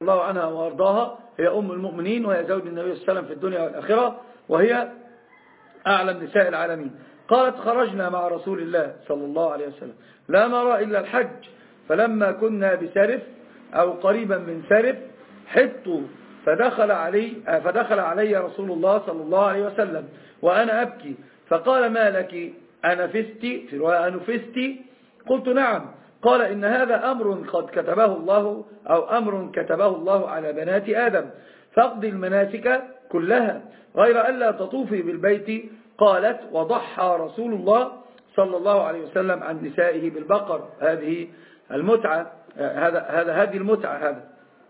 الله عنها وأرضاها، هي أم المؤمنين وهي زوج النبي صلى الله عليه وسلم في الدنيا والآخرة، وهي أعلم نساء العالمين. قالت: خرجنا مع رسول الله صلى الله عليه وسلم لا نرى إلا الحج، فلما كنا بسرف أو قريبا من سرف حطوا، فدخل علي رسول الله صلى الله عليه وسلم وأنا أبكي، فقال: ما لك أنفستي؟ في رواية أنفستي؟ قلت: نعم. قال: إن هذا أمر قد كتبه الله، أو أمر كتبه الله على بنات آدم، فاقضي المناسك كلها غير ألا تطوفي بالبيت. قالت: وضحى رسول الله صلى الله عليه وسلم عن نسائه بالبقر. هذه المتعة، هذه المتعة هذا.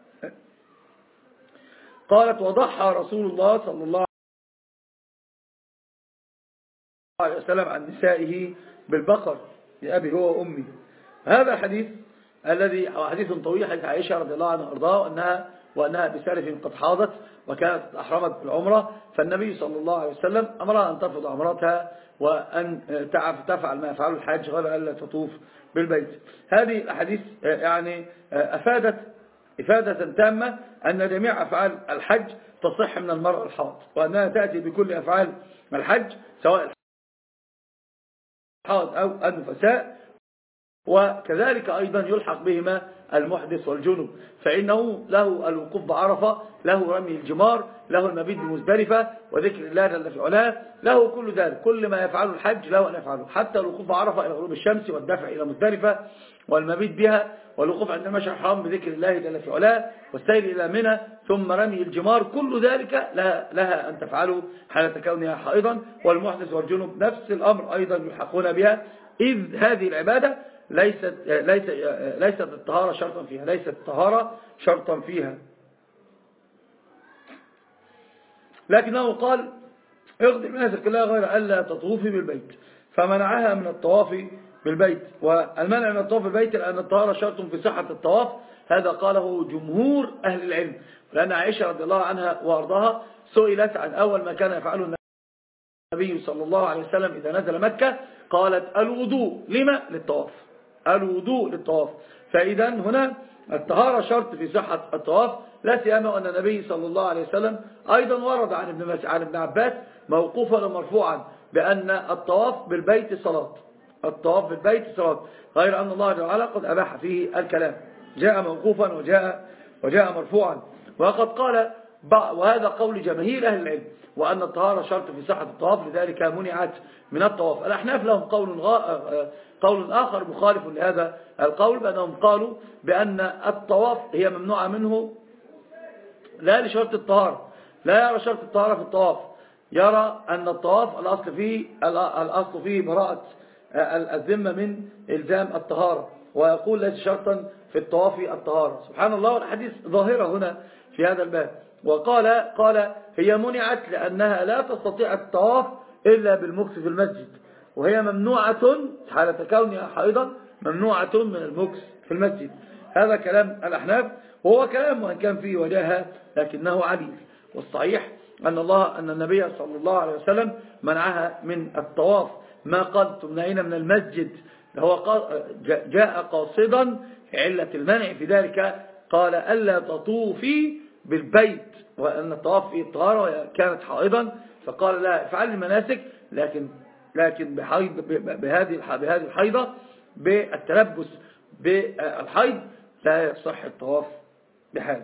قالت: وضحى رسول الله صلى الله عليه وسلم عن نسائه بالبقر لأبي هو وأمي. هذا حديث الذي هو حديث طويل، حديث عائشة رضي الله عنها وارضاها وأنها بسرف قد حاضت وكانت أحرمت بالعمرة، فالنبي صلى الله عليه وسلم أمرها أن ترفض عمرتها وأن تفعل ما يفعله الحاج غير ألا تطوف بالبيت. هذه الأحاديث يعني أفادت إفادة تامة أن جميع أفعال الحج تصح من المرأة الحائض، وأنها تأتي بكل أفعال الحج سواء الحائض أو النفساء، وكذلك أيضا يلحق بهما المحدث والجنب، فإنه له الوقوف بعرفة، له رمي الجمار، له المبيت بمزدلفة وذكر الله جل في علاه، له كل ذلك، كل ما يفعله الحج له أن يفعله، حتى الوقوف بعرفة إلى غروب الشمس والدفع إلى مزدلفة والمبيت بها، والوقوف عند المشعر الحرام بذكر الله جل في علاه، والسير إلى منى، ثم رمي الجمار، كل ذلك لها أن تفعله حالة كونها حائضا. والمحدث والجنب نفس الأمر أيضا يلحقون بها، إذ هذه العبادة ليست الطهارة شرطا فيها، ليست الطهارة شرطا فيها. لكنه قال: اغضي المناسك كلها غير ألا تطوفي بالبيت، فمنعها من الطواف بالبيت. والمنع من الطواف بالبيت لأن الطهارة شرط في صحة الطواف، هذا قاله جمهور أهل العلم، لأن عائشة رضي الله عنها وارضاها سئلت عن أول ما كان يفعله النبي صلى الله عليه وسلم إذا نزل مكة، قالت: الوضوء. لما؟ للطواف، الوضوء للطواف. فإذا هنا الطهارة شرط في صحة الطواف، لا سيما أن النبي صلى الله عليه وسلم أيضا ورد عن ابن عباس موقوفا ومرفوعا بأن الطواف بالبيت صلاة، الطواف بالبيت صلاة، غير أن الله تعالى قد أباح فيه الكلام، جاء موقوفا وجاء مرفوعا. وقد قال، وهذا قول جماهير أهل العلم، وأن الطهارة شرط في صحة الطواف، لذلك منعت من الطواف. الأحناف لهم قول آخر مخالف لهذا القول، بأنهم قالوا بأن الطواف هي ممنوعة منه لا لشرط الطهارة، لا يرى شرط الطهارة في الطواف، يرى أن الطواف الأصل فيه براءة الذمة من إلزام الطهارة، ويقول ليس شرطا في الطواف الطهارة. سبحان الله، والحديث ظاهرة هنا في هذا الباب. قال هي منعت لأنها لا تستطيع الطواف إلا بالمكث في المسجد، وهي ممنوعة حالة كونها حائضا، ممنوعة من المكث في المسجد. هذا كلام الأحناف، وهو كلام وإن كان فيه وجاهة لكنه عليل، والصحيح أن النبي صلى الله عليه وسلم منعها من الطواف، ما قال تمنعين من المسجد، هو جاء قاصدا علة المنع في ذلك، قال ألا تطوفي بالبيت، وأن الطواف فيه الطهارة كانت حائضا، فقال لا افعل المناسك، لكن بهذه الحيضة، بالتلبس بالحيض لا يصح الطواف بحال.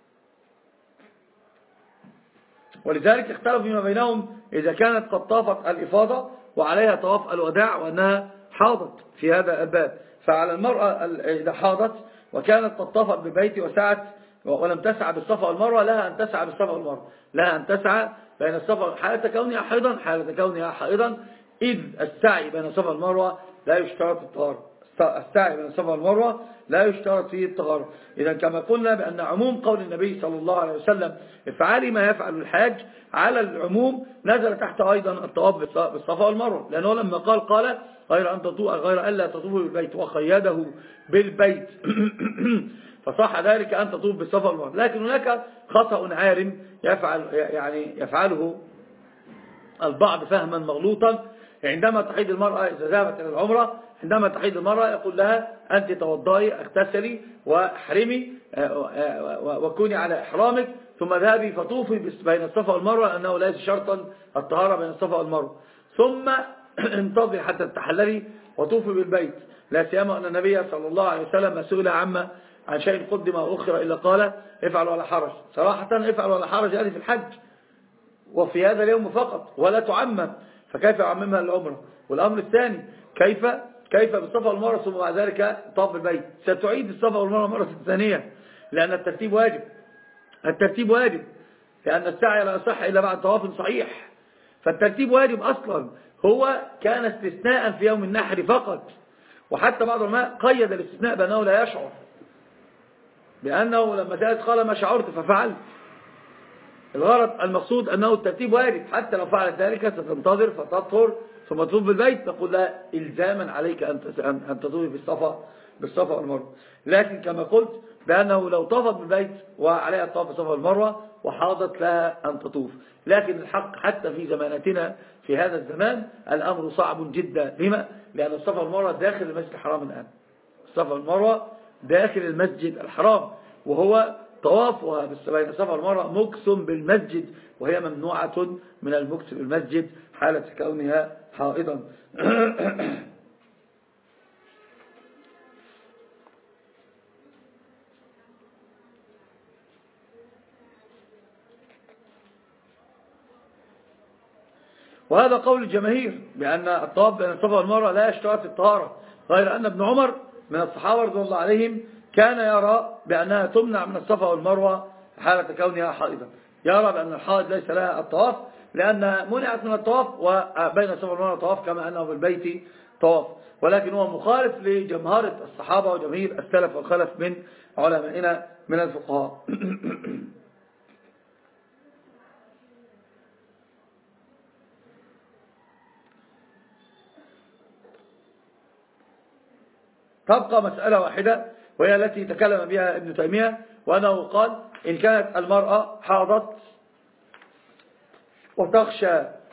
ولذلك اختلفوا فيما بينهم إذا كانت قد طافت الإفاضة وعليها طواف الوداع وأنها حاضت في هذا الباب. فعلى المرأة إذا حاضت وكانت قد طافت بالبيت وسعت ولم تسعى بالصفا والمروة، لها أن تسعى بالصفا والمروة، لها أن تسعى بين الصفا حالة كونها حائضا، إذ السعي بين الصفا والمروة لا يشترط الطهارة، السعي بين الصفا والمروة لا يشترط فيه الطهارة. إذا كما قلنا بأن عموم قول النبي صلى الله عليه وسلم افعلي ما يفعل الحاج، على العموم نزل تحت أيضا الطواف بالصفا والمروة، لأنه لما قال غير ألا تطوفوا بالبيت وقيده بالبيت فصح ذلك أن تطوف بالصفا والمروة. لكن هناك خطأ عارم يفعله البعض فهما مغلوطا، عندما تحيض المرأة إذا ذهبت إلى العمرة، عندما تحيض المرأة يقول لها أنت توضئي اغتسلي واحرمي وكوني على إحرامك، ثم ذهبي فطوفي بين الصفا والمروة، لأنه ليس شرطا الطهارة بين الصفا والمروة، ثم انتظري حتى تحللي وطوفي بالبيت. لا سيما أن النبي صلى الله عليه وسلم سئل عن شيء قدم أو أخر إلا قال افعل ولا حرج. صراحة افعل ولا حرج هذه في الحج وفي هذا اليوم فقط ولا تعمم، فكيف يعممها العمرة؟ والأمر الثاني كيف بالصفا والمروة ثم بعد ذلك طواف البيت؟ ستعيد الصفا والمروة مرة ثانية، لأن الترتيب واجب. الترتيب واجب لأن السعي لا يصح إلا بعد طواف صحيح، فالترتيب واجب أصلا. هو كان استثناء في يوم النحر فقط، وحتى بعض العلماء قيد الاستثناء بأنه لا يشعر، بأنه لما سألت قال ما شعرت ففعلت. الغرض المقصود أنه الترتيب واجب، حتى لو فعلت ذلك ستنتظر فتطهر ثم تطوف بالبيت، نقول لها إلزاما عليك أن تطوفي بالصفا والمروة. لكن كما قلت بأنه لو طافت بالبيت وعليها الطواف بالصفا والمروة وحاضت لها أن تطوف. لكن الحق حتى في زمانتنا في هذا الزمان الأمر صعب جدا. لما؟ لأن الصفا والمروة داخل المسجد الحرام الآن. الصفا والمروة داخل المسجد الحرام، وهو طوافها بين الصفا والمروة مكث بالمسجد، وهي ممنوعة من المكث بالمسجد حالة كونها حائضا. وهذا قول الجماهير بأن الطواف بين الصفا والمروة لا يشترط الطهارة، غير أن ابن عمر من الصحابة رضي الله عليهم كان يرى بأنها تمنع من الصفا والمروة حالة كونها حائضا. يرى بأن الحائض ليس لها الطواف لأنها منعت من الطواف، وبين الصفا والمروة طواف كما أنه بالبيت طواف. ولكن هو مخالف لجمهرة الصحابة وجماهير السلف والخلف من علمائنا من الفقهاء. تبقى مسألة واحدة وهي التي تكلم بها ابن تيمية، وأنه قال إن كانت المرأة حاضت وتخشى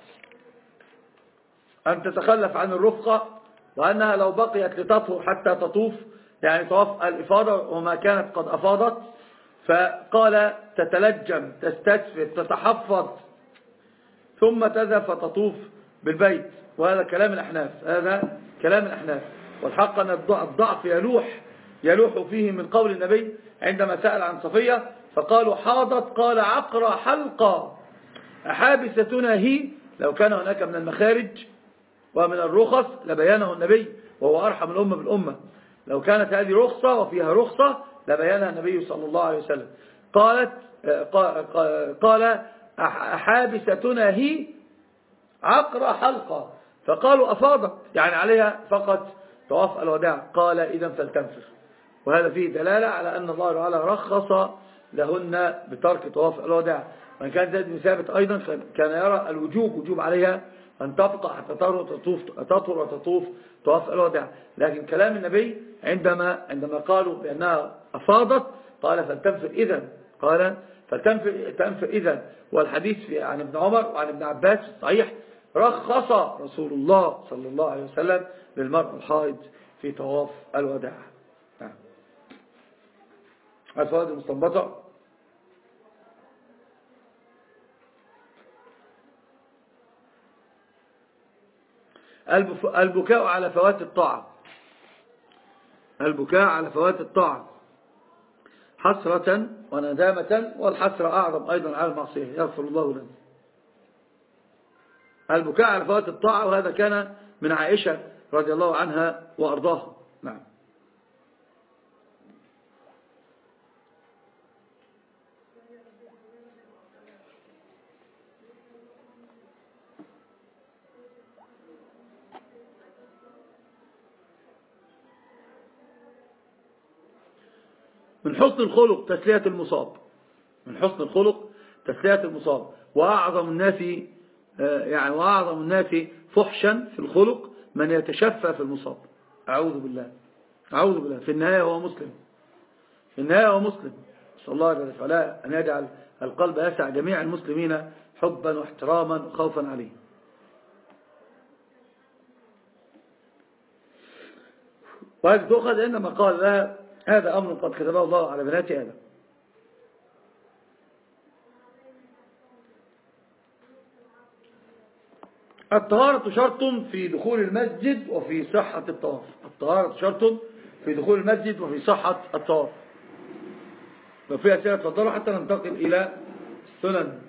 أن تتخلف عن الرفقة، وأنها لو بقيت لتطهر حتى تطوف يعني طواف الإفاضة وما كانت قد أفاضت، فقال تتلجم تستسفر تتحفظ ثم تذهب فتطوف بالبيت. وهذا كلام الأحناف، هذا كلام الأحناف. والحق أن الضعف يلوح فيه من قول النبي عندما سأل عن صفية فقالوا حاضت، قال عقرى حلقة أحابستنا هي. لو كان هناك من المخارج ومن الرخص لبيانه النبي، وهو أرحم الأمة بالأمة. لو كانت هذه رخصة وفيها رخصة لبيانها النبي صلى الله عليه وسلم. قال أحابستنا هي عقرى حلقة، فقالوا أفاضت يعني عليها فقط طواف الوداع. قال إذن فلتنفر. وهذا فيه دلالة على أن الله تعالى رخص لهن بترك طواف الوداع. وإن كان زيد بن ثابت أيضا كان يرى وجوب عليها أن تبقى حتى تطهر وتطوف طواف الوداع. لكن كلام النبي عندما قالوا بأنها أفاضت قال فلتنفر إذن، قال فلتنفر إذن. والحديث عن ابن عمر وعن ابن عباس صحيح رخص رسول الله صلى الله عليه وسلم للمرأة الحائض في طواف الوداع. الفوائد المستنبطة: البكاء على فوات الطاعة، البكاء على فوات الطاعة حسرة وندامة، والحسرة أعظم أيضا على المعصية، يغفر الله لنا. البكاء على فوات الطاعة، وهذا كان من عائشة رضي الله عنها وأرضاها. نعم. من حسن الخلق تسلية المصاب، من حسن الخلق تسلية المصاب. وأعظم الناس فحشا في الخلق من يتشفى في المصاب. أعوذ بالله. في النهاية هو مسلم، صلى الله عليه وسلم أن يجعل القلب يسع جميع المسلمين حبا واحتراما وخوفا عليه. وهذه تؤخذ إنما قال لها هذا أمر قد كتبه الله على بنات آدم. الطهارة شرط في دخول المسجد وفي صحة الطواف. الطهارة شرط في دخول المسجد وفي صحة الطواف. لو في أسئلة تفضلوا حتى ننتقل إلى السنن.